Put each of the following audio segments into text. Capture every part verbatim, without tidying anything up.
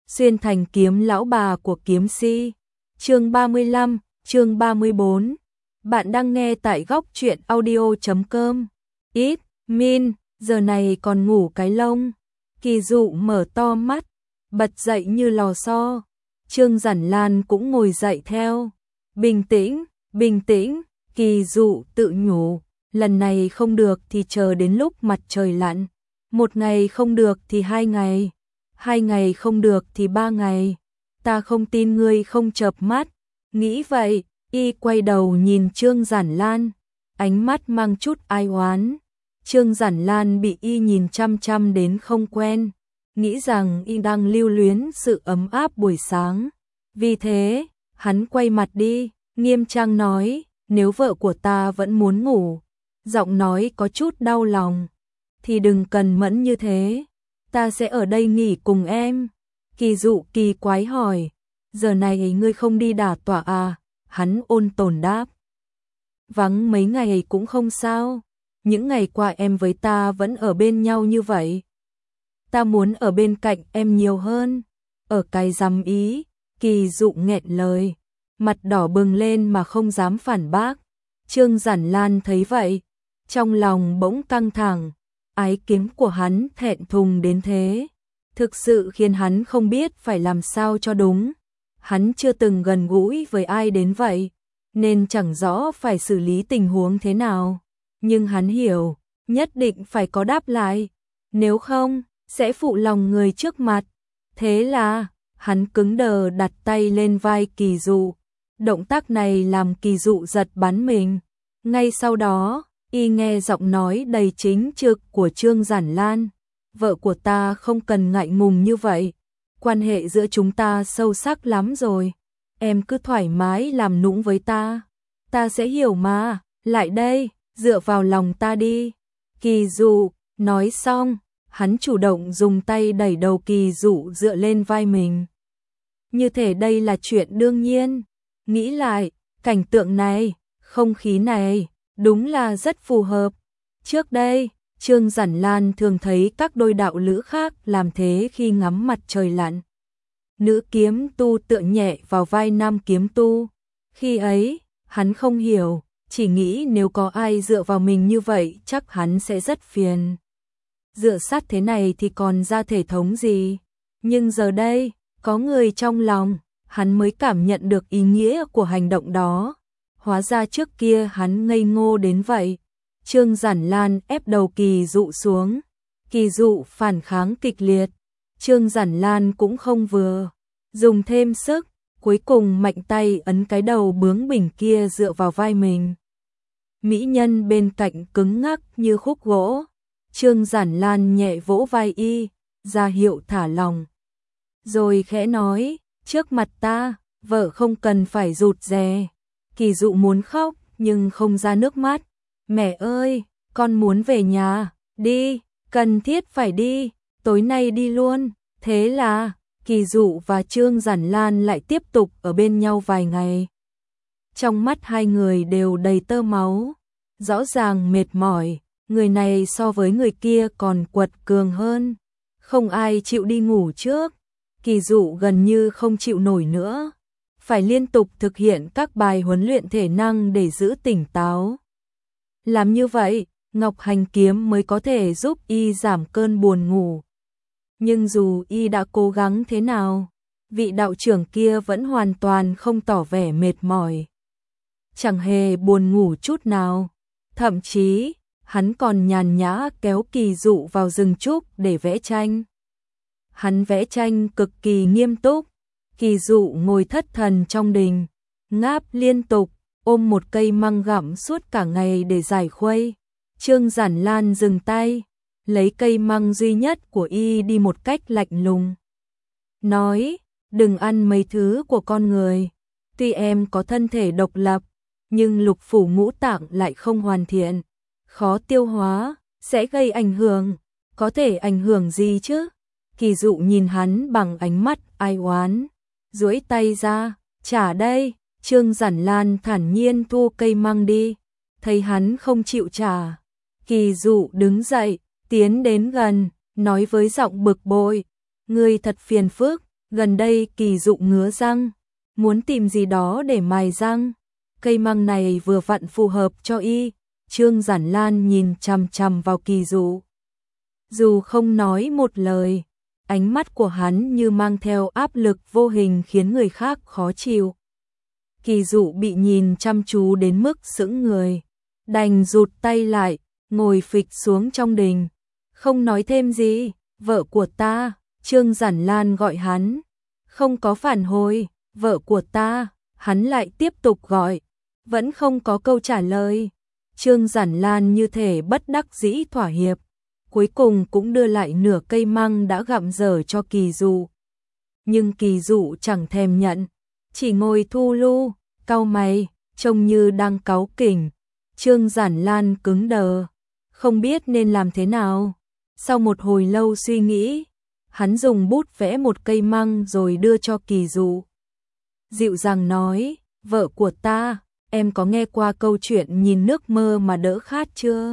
xuyên thành kiếm lão bà của kiếm si. Chương ba mươi lăm, chương ba mươi bốn. Bạn đang nghe tại góc truyện audio chấm com. Ít, Min, giờ này còn ngủ cái lông. Kỳ Dụ mở to mắt, bật dậy như lò xo. Trương Giản Lan cũng ngồi dậy theo. Bình tĩnh, bình tĩnh, Kỳ Dụ tự nhủ. Lần này không được thì chờ đến lúc mặt trời lặn. Một ngày không được thì hai ngày. Hai ngày không được thì ba ngày. Ta không tin ngươi không chợp mắt. Nghĩ vậy, y quay đầu nhìn Trương Giản Lan. Ánh mắt mang chút ai oán. Trương Giản Lan bị y nhìn chăm chăm đến không quen. Nghĩ rằng y đang lưu luyến sự ấm áp buổi sáng. Vì thế, hắn quay mặt đi, nghiêm trang nói, nếu vợ của ta vẫn muốn ngủ, giọng nói có chút đau lòng, thì đừng cần mẫn như thế, ta sẽ ở đây nghỉ cùng em. Kỳ Dụ kỳ quái hỏi, giờ này ngươi không đi đả tọa à? Hắn ôn tồn đáp, vắng mấy ngày cũng không sao, những ngày qua em với ta vẫn ở bên nhau như vậy. Ta muốn ở bên cạnh em nhiều hơn. Ở cái rắm ý, Kỳ Dụ nghẹn lời, mặt đỏ bừng lên mà không dám phản bác. Trương Giản Lan thấy vậy, trong lòng bỗng căng thẳng, ái kiếm của hắn thẹn thùng đến thế, thực sự khiến hắn không biết phải làm sao cho đúng. Hắn chưa từng gần gũi với ai đến vậy, nên chẳng rõ phải xử lý tình huống thế nào. Nhưng hắn hiểu, nhất định phải có đáp lại, nếu không, sẽ phụ lòng người trước mặt. Thế là, hắn cứng đờ đặt tay lên vai Kỳ Dụ. Động tác này làm Kỳ Dụ giật bắn mình. Ngay sau đó, y nghe giọng nói đầy chính trực của Trương Giản Lan. Vợ của ta không cần ngại ngùng như vậy. Quan hệ giữa chúng ta sâu sắc lắm rồi. Em cứ thoải mái làm nũng với ta. Ta sẽ hiểu mà. Lại đây, dựa vào lòng ta đi. Kỳ Dụ, nói xong, hắn chủ động dùng tay đẩy đầu Kỳ Dụ dựa lên vai mình. Như thể đây là chuyện đương nhiên. Nghĩ lại, cảnh tượng này, không khí này, đúng là rất phù hợp. Trước đây, Trương Giản Lan thường thấy các đôi đạo lữ khác làm thế khi ngắm mặt trời lặn. Nữ kiếm tu tựa nhẹ vào vai nam kiếm tu. Khi ấy, hắn không hiểu, chỉ nghĩ nếu có ai dựa vào mình như vậy chắc hắn sẽ rất phiền. Dựa sát thế này thì còn ra thể thống gì. Nhưng giờ đây, có người trong lòng, hắn mới cảm nhận được ý nghĩa của hành động đó. Hóa ra trước kia hắn ngây ngô đến vậy. Trương Giản Lan ép đầu Kỳ Dụ xuống. Kỳ Dụ phản kháng kịch liệt. Trương Giản Lan cũng không vừa. Dùng thêm sức, cuối cùng mạnh tay ấn cái đầu bướng bỉnh kia dựa vào vai mình. Mỹ nhân bên cạnh cứng ngắc như khúc gỗ. Trương Giản Lan nhẹ vỗ vai y, ra hiệu thả lòng. Rồi khẽ nói, trước mặt ta, vợ không cần phải rụt rè. Kỳ Dụ muốn khóc, nhưng không ra nước mắt. Mẹ ơi, con muốn về nhà, đi, cần thiết phải đi, tối nay đi luôn. Thế là, Kỳ Dụ và Trương Giản Lan lại tiếp tục ở bên nhau vài ngày. Trong mắt hai người đều đầy tơ máu, rõ ràng mệt mỏi, người này so với người kia còn quật cường hơn. Không ai chịu đi ngủ trước, Kỳ Dụ gần như không chịu nổi nữa, phải liên tục thực hiện các bài huấn luyện thể năng để giữ tỉnh táo. Làm như vậy, Ngọc Hành kiếm mới có thể giúp y giảm cơn buồn ngủ. Nhưng dù y đã cố gắng thế nào, vị đạo trưởng kia vẫn hoàn toàn không tỏ vẻ mệt mỏi. Chẳng hề buồn ngủ chút nào, thậm chí, hắn còn nhàn nhã kéo Kỳ Dụ vào rừng trúc để vẽ tranh. Hắn vẽ tranh cực kỳ nghiêm túc, Kỳ Dụ ngồi thất thần trong đình, ngáp liên tục, ôm một cây măng gặm suốt cả ngày để giải khuây. Trương Giản Lan dừng tay, lấy cây măng duy nhất của y đi một cách lạnh lùng. Nói, đừng ăn mấy thứ của con người, tuy em có thân thể độc lập, nhưng lục phủ ngũ tạng lại không hoàn thiện, khó tiêu hóa, sẽ gây ảnh hưởng. Có thể ảnh hưởng gì chứ? Kỳ Dụ nhìn hắn bằng ánh mắt ai oán, duỗi tay ra, trả đây. Trương Giản Lan thản nhiên thu cây măng đi, thấy hắn không chịu trả. Kỳ Dụ đứng dậy, tiến đến gần, nói với giọng bực bội, ngươi thật phiền phức, Gần đây Kỳ Dụ ngứa răng, muốn tìm gì đó để mài răng. Cây măng này vừa vặn phù hợp cho y. Trương Giản Lan nhìn chằm chằm vào Kỳ Dụ. Dù không nói một lời, ánh mắt của hắn như mang theo áp lực vô hình khiến người khác khó chịu. Kỳ Dụ bị nhìn chăm chú đến mức sững người, đành rụt tay lại, ngồi phịch xuống trong đình. Không nói thêm gì, vợ của ta, Trương Giản Lan gọi hắn. Không có phản hồi, vợ của ta, hắn lại tiếp tục gọi. Vẫn không có câu trả lời. Trương Giản Lan như thể bất đắc dĩ thỏa hiệp. Cuối cùng cũng đưa lại nửa cây măng đã gặm dở cho Kỳ Dụ. Nhưng Kỳ Dụ chẳng thèm nhận, chỉ ngồi thu lu, cau mày, trông như đang cáu kỉnh. Trương Giản Lan cứng đờ, không biết nên làm thế nào. Sau một hồi lâu suy nghĩ, hắn dùng bút vẽ một cây măng rồi đưa cho Kỳ Dụ. Dịu dàng nói, vợ của ta, em có nghe qua câu chuyện nhìn nước mơ mà đỡ khát chưa?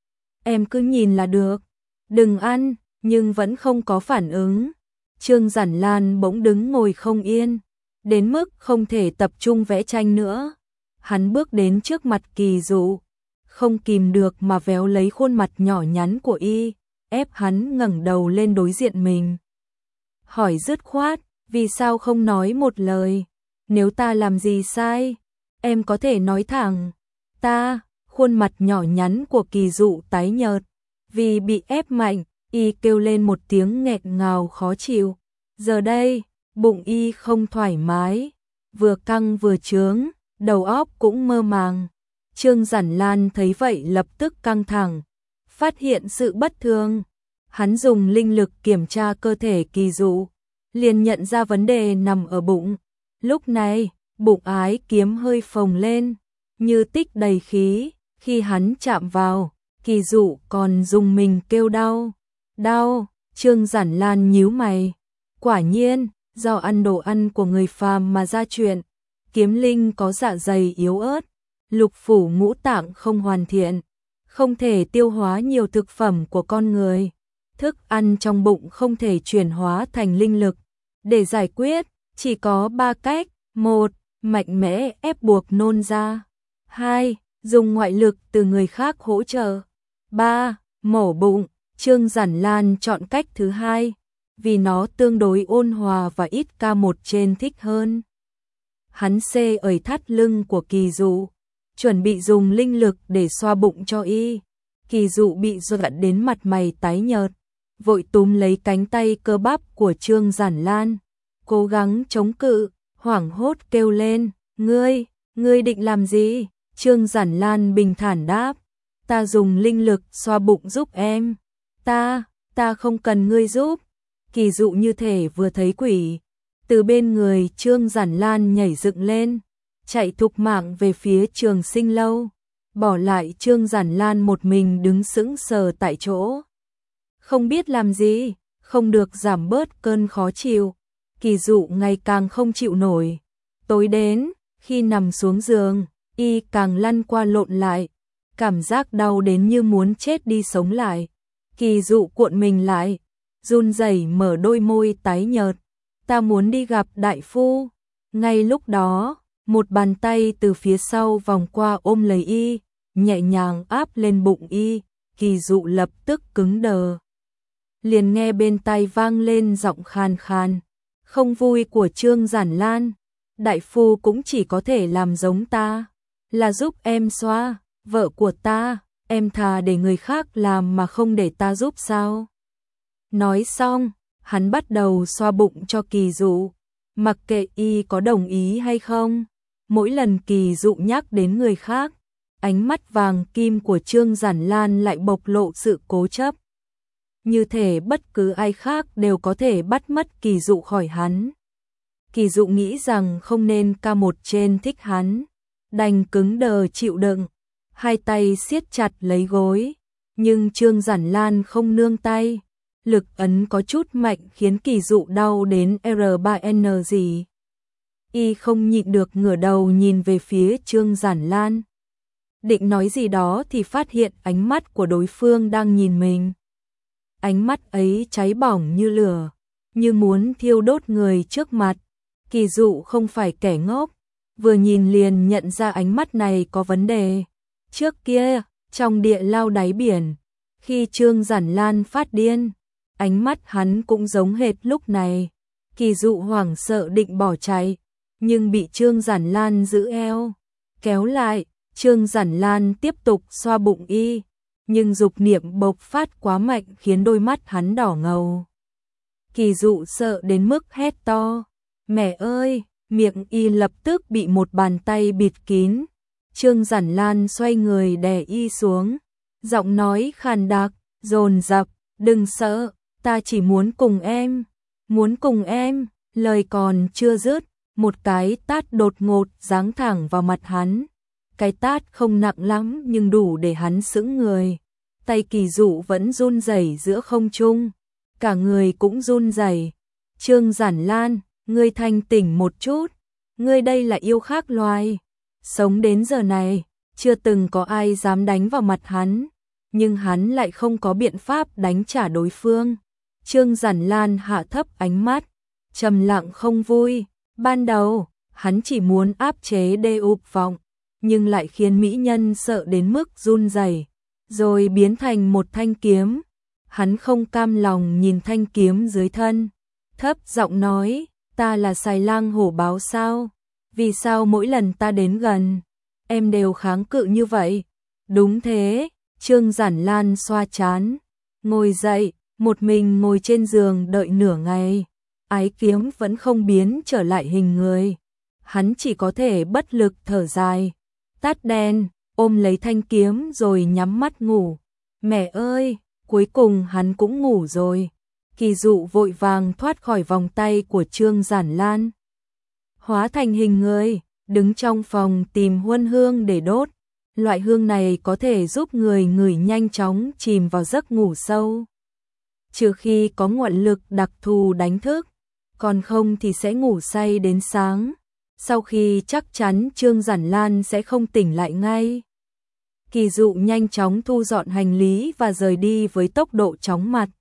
Em cứ nhìn là được, đừng ăn, nhưng vẫn không có phản ứng. Trương Giản Lan bỗng đứng ngồi không yên, đến mức không thể tập trung vẽ tranh nữa. Hắn bước đến trước mặt Kỳ Dụ, không kìm được mà véo lấy khuôn mặt nhỏ nhắn của y, ép hắn ngẩng đầu lên đối diện mình. Hỏi dứt khoát, vì sao không nói một lời? Nếu ta làm gì sai, em có thể nói thẳng. Ta, khuôn mặt nhỏ nhắn của Kỳ Dụ tái nhợt, vì bị ép mạnh, y kêu lên một tiếng nghẹn ngào khó chịu. Giờ đây, bụng y không thoải mái, vừa căng vừa trướng, đầu óc cũng mơ màng. Trương Giản Lan thấy vậy lập tức căng thẳng, phát hiện sự bất thường. Hắn dùng linh lực kiểm tra cơ thể Kỳ Dụ, liền nhận ra vấn đề nằm ở bụng. Lúc này, bụng ái kiếm hơi phồng lên, như tích đầy khí. Khi hắn chạm vào, Kỳ Dụ còn dùng mình kêu đau. Đau, Trương Giản Lan nhíu mày. Quả nhiên, do ăn đồ ăn của người phàm mà ra chuyện. Kiếm linh có dạ dày yếu ớt, lục phủ ngũ tạng không hoàn thiện, không thể tiêu hóa nhiều thực phẩm của con người. Thức ăn trong bụng không thể chuyển hóa thành linh lực. Để giải quyết, chỉ có ba cách. Một, mạnh mẽ ép buộc nôn ra. Hai, dùng ngoại lực từ người khác hỗ trợ. Ba, mổ bụng. Trương Giản Lan chọn cách thứ hai, vì nó tương đối ôn hòa và ít ca một trên thích hơn. Hắn xê ởi thắt lưng của Kỳ Dụ, chuẩn bị dùng linh lực để xoa bụng cho y. Kỳ Dụ bị giận đến mặt mày tái nhợt, vội túm lấy cánh tay cơ bắp của Trương Giản Lan, cố gắng chống cự, hoảng hốt kêu lên, ngươi, ngươi định làm gì? Trương Giản Lan bình thản đáp, ta dùng linh lực xoa bụng giúp em. Ta, ta không cần ngươi giúp. Kỳ Dụ như thể vừa thấy quỷ, từ bên người Trương Giản Lan nhảy dựng lên, chạy thục mạng về phía Trường Sinh lâu, bỏ lại Trương Giản Lan một mình đứng sững sờ tại chỗ. Không biết làm gì, không được giảm bớt cơn khó chịu. Kỳ Dụ ngày càng không chịu nổi. Tối đến, khi nằm xuống giường, y càng lăn qua lộn lại, cảm giác đau đến như muốn chết đi sống lại. Kỳ Dụ cuộn mình lại, run rẩy mở đôi môi tái nhợt. Ta muốn đi gặp đại phu. Ngay lúc đó, một bàn tay từ phía sau vòng qua ôm lấy y, nhẹ nhàng áp lên bụng y. Kỳ Dụ lập tức cứng đờ. Liền nghe bên tai vang lên giọng khàn khàn, không vui của Trương Giản Lan. Đại phu cũng chỉ có thể làm giống ta, là giúp em xoa, vợ của ta, em thà để người khác làm mà không để ta giúp sao? Nói xong, hắn bắt đầu xoa bụng cho Kỳ Dụ, mặc kệ y có đồng ý hay không. Mỗi lần Kỳ Dụ nhắc đến người khác, ánh mắt vàng kim của Trương Giản Lan lại bộc lộ sự cố chấp. Như thể bất cứ ai khác đều có thể bắt mất Kỳ Dụ khỏi hắn. Kỳ Dụ nghĩ rằng không nên ca một trên thích hắn, đành cứng đờ chịu đựng, hai tay siết chặt lấy gối. Nhưng Trương Giản Lan không nương tay, lực ấn có chút mạnh khiến Kỳ Dụ đau đến R ba N gì. Y không nhịn được ngửa đầu nhìn về phía Trương Giản Lan. Định nói gì đó thì phát hiện ánh mắt của đối phương đang nhìn mình. Ánh mắt ấy cháy bỏng như lửa, như muốn thiêu đốt người trước mặt. Kỳ Dụ không phải kẻ ngốc, vừa nhìn liền nhận ra ánh mắt này có vấn đề. Trước kia, trong địa lao đáy biển, khi Trương Giản Lan phát điên, ánh mắt hắn cũng giống hệt lúc này. Kỳ Dụ hoảng sợ định bỏ chạy, nhưng bị Trương Giản Lan giữ eo, kéo lại. Trương Giản Lan tiếp tục xoa bụng y, nhưng dục niệm bộc phát quá mạnh khiến đôi mắt hắn đỏ ngầu. Kỳ Dụ sợ đến mức hét to, mẹ ơi, miệng y lập tức bị một bàn tay bịt kín. Trương Giản Lan xoay người đè y xuống, giọng nói khàn đặc, dồn dập, đừng sợ, ta chỉ muốn cùng em, muốn cùng em. Lời còn chưa dứt, một cái tát đột ngột giáng thẳng vào mặt hắn. Cái tát không nặng lắm nhưng đủ để hắn sững người. Tay Kỳ Dụ vẫn run rẩy giữa không trung, cả người cũng run rẩy. Trương Giản Lan, ngươi thanh tỉnh một chút, ngươi đây là yêu khác loài. Sống đến giờ này, chưa từng có ai dám đánh vào mặt hắn, nhưng hắn lại không có biện pháp đánh trả đối phương. Trương Giản Lan hạ thấp ánh mắt, trầm lặng không vui. Ban đầu, hắn chỉ muốn áp chế đê ục vọng, nhưng lại khiến mỹ nhân sợ đến mức run rẩy, rồi biến thành một thanh kiếm. Hắn không cam lòng nhìn thanh kiếm dưới thân, thấp giọng nói, ta là Xài Lang hổ báo sao? Vì sao mỗi lần ta đến gần, em đều kháng cự như vậy? Đúng thế, Trương Giản Lan xoa trán, ngồi dậy, một mình ngồi trên giường đợi nửa ngày. Ái kiếm vẫn không biến trở lại hình người. Hắn chỉ có thể bất lực thở dài, tắt đèn, ôm lấy thanh kiếm rồi nhắm mắt ngủ. Mẹ ơi, cuối cùng hắn cũng ngủ rồi. Kỳ Dụ vội vàng thoát khỏi vòng tay của Trương Giản Lan, hóa thành hình người, đứng trong phòng tìm huân hương để đốt. Loại hương này có thể giúp người ngửi nhanh chóng chìm vào giấc ngủ sâu, trừ khi có nguồn lực đặc thù đánh thức, còn không thì sẽ ngủ say đến sáng. Sau khi chắc chắn Trương Giản Lan sẽ không tỉnh lại ngay, Kỳ Dụ nhanh chóng thu dọn hành lý và rời đi với tốc độ chóng mặt.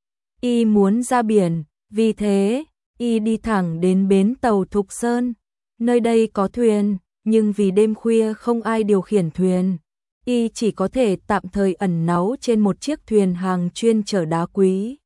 Y muốn ra biển, vì thế, y đi thẳng đến bến tàu Thục Sơn. Nơi đây có thuyền, nhưng vì đêm khuya không ai điều khiển thuyền, y chỉ có thể tạm thời ẩn náu trên một chiếc thuyền hàng chuyên chở đá quý.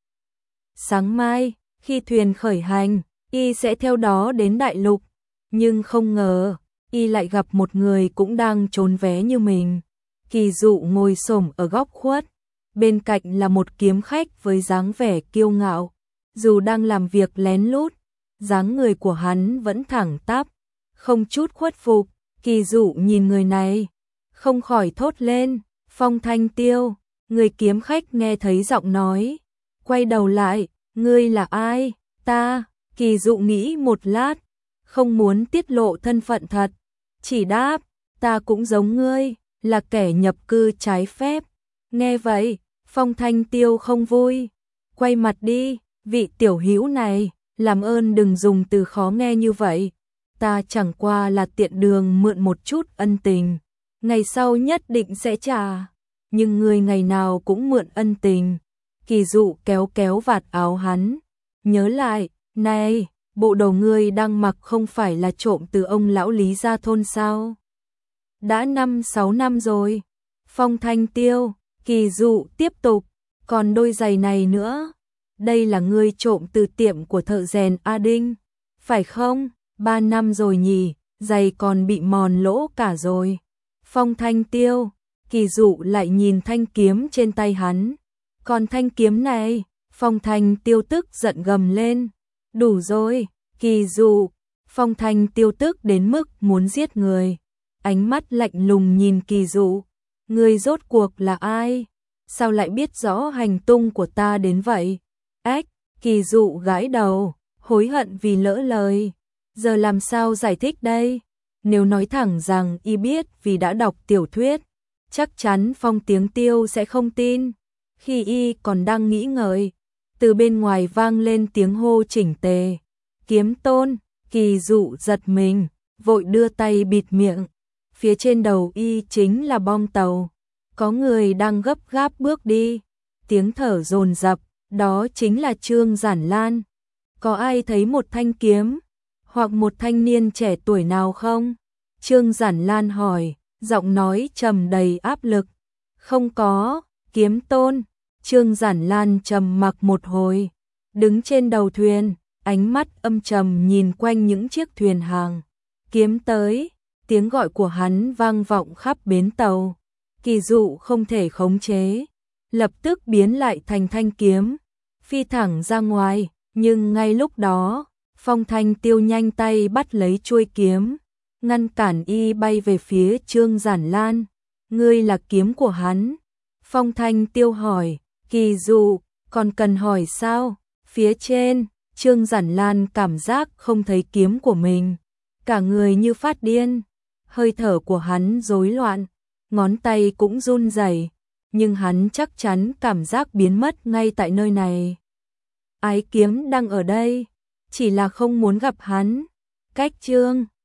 Sáng mai, khi thuyền khởi hành, y sẽ theo đó đến đại lục, nhưng không ngờ, y lại gặp một người cũng đang trốn vé như mình. Kỳ Dụ ngồi xổm ở góc khuất, bên cạnh là một kiếm khách với dáng vẻ kiêu ngạo. Dù đang làm việc lén lút, dáng người của hắn vẫn thẳng tắp, không chút khuất phục. Kỳ Dụ nhìn người này, không khỏi thốt lên, Phong Thanh Tiêu. Người kiếm khách nghe thấy giọng nói, quay đầu lại, ngươi là ai? Ta. Kỳ Dụ nghĩ một lát, không muốn tiết lộ thân phận thật, chỉ đáp, ta cũng giống ngươi, là kẻ nhập cư trái phép. Nghe vậy, Phong Thanh Tiêu không vui, quay mặt đi, vị tiểu hữu này, làm ơn đừng dùng từ khó nghe như vậy. Ta chẳng qua là tiện đường mượn một chút ân tình, ngày sau nhất định sẽ trả, nhưng người ngày nào cũng mượn ân tình. Kỳ Dụ kéo kéo vạt áo hắn, nhớ lại, này, bộ đồ ngươi đang mặc không phải là trộm từ ông lão Lý gia thôn sao? Đã năm sáu năm rồi. Phong Thanh Tiêu. Kỳ Dụ tiếp tục, còn đôi giày này nữa, đây là ngươi trộm từ tiệm của thợ rèn A Đinh, phải không? Ba năm rồi nhỉ, giày còn bị mòn lỗ cả rồi. Phong Thanh Tiêu. Kỳ Dụ lại nhìn thanh kiếm trên tay hắn, còn thanh kiếm này? Phong Thanh Tiêu tức giận gầm lên, đủ rồi, Kỳ Dụ. Phong Thanh Tiêu tức đến mức muốn giết người, ánh mắt lạnh lùng nhìn Kỳ Dụ, ngươi rốt cuộc là ai? Sao lại biết rõ hành tung của ta đến vậy? Ách. Kỳ Dụ gãi đầu, hối hận vì lỡ lời. Giờ làm sao giải thích đây? Nếu nói thẳng rằng y biết vì đã đọc tiểu thuyết, chắc chắn Phong Tiếng Tiêu sẽ không tin. Khi y còn đang nghĩ ngợi, từ bên ngoài vang lên tiếng hô chỉnh tề, Kiếm Tôn. Kỳ Dụ giật mình, vội đưa tay bịt miệng. Phía trên đầu y chính là bong tàu, có người đang gấp gáp bước đi, tiếng thở dồn dập, đó chính là Trương Giản Lan. có ai thấy một thanh kiếm, hoặc một thanh niên trẻ tuổi nào không? Trương Giản Lan hỏi, giọng nói trầm đầy áp lực. Không có, kiếm tôn. Trương Giản Lan trầm mặc một hồi, đứng trên đầu thuyền, ánh mắt âm trầm nhìn quanh những chiếc thuyền hàng. Kiếm tới, tiếng gọi của hắn vang vọng khắp bến tàu. Kỳ Dụ không thể khống chế, lập tức biến lại thành thanh kiếm, phi thẳng ra ngoài, nhưng ngay lúc đó, Phong Thanh Tiêu nhanh tay bắt lấy chuôi kiếm, ngăn cản y bay về phía Trương Giản Lan. Ngươi là kiếm của hắn? Phong Thanh Tiêu hỏi. Kỳ Dụ, còn cần hỏi sao? Phía trên, Trương Giản Lan cảm giác không thấy kiếm của mình, cả người như phát điên, hơi thở của hắn rối loạn, ngón tay cũng run rẩy, nhưng hắn chắc chắn cảm giác biến mất ngay tại nơi này. Ái kiếm đang ở đây, chỉ là không muốn gặp hắn. Cách Trương